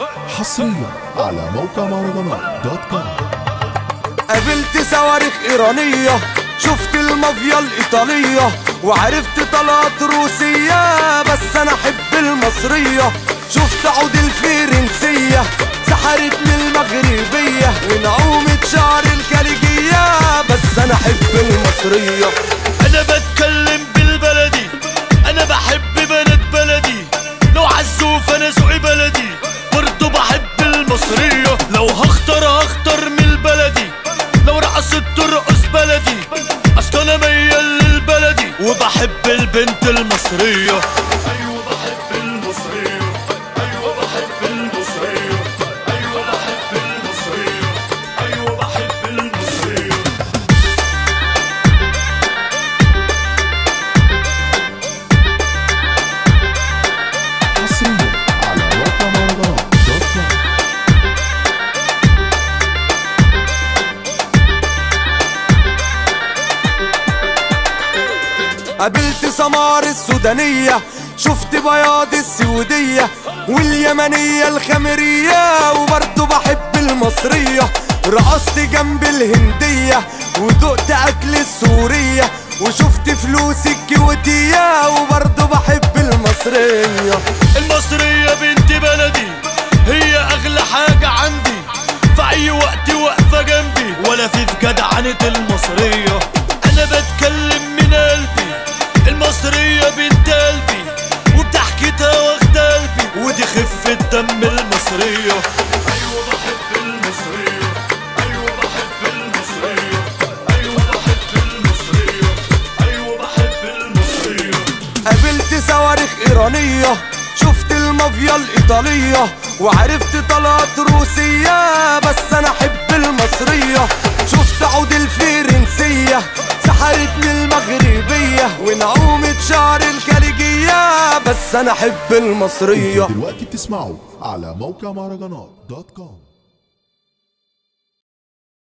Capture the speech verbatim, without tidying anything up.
حصريا على موقع مهرجانات دوت كوم. قابلت صواريخ إيرانية، شفت المافيا الإيطالية، وعرفت طلعت روسية، بس أنا أحب المصرية. شفت عود الفرنسية، سحرتني المغربية، ونعومة شعر الخليجية، بس أنا أحب المصرية. أنا بتكلم بالبلدي، أنا بحب بنات بلدي، لو عزوف أنا ذوقي بلدي، برضه بحب المصرية. لو هختار هختار من البلدي، لو رقصت ترقص بلدي، أصل أنا ميال للبلدي وبحب البنت المصرية. أيوة بحب المصرية، أيوة بحب المصرية، أيوة بحب المصرية، أيوة بحب المصرية. حصريا على موقع مهرجانات دوت كوم. قابلت سمار السودانية، شفت بياض السعودية واليمنية الخمرية، وبرضه بحب المصرية. رقصت جنب الهندية ودقت أكل السورية، وشفت فلوس الكويتية، وبرضه بحب المصرية. المصرية بنت بلدي هي أغلى حاجة عندي، في أي وقت واقفة جنبي، ولا في في جدعنة المصرية. أنا بتكلم من قلبي، المصرية بنت قلبي، وبضحكتها واخدة قلبي، ودي خفة دم المصرية. أيوة بحب المصرية، أيوة بحب المصرية، أيوة بحب المصرية، أيوة بحب المصرية. قابلت صواريخ إيرانية، شفت المافيا الإيطالية، وعرفت طلعت روسية، بس أنا أحب المصرية. شفت عود الفرنسية، سحرتني المغربية، ونعومة شعر الخليجية، بس أنا أحب المصرية. دلوقتي بتسمعوا على موقع مهرجانات دوت كوم.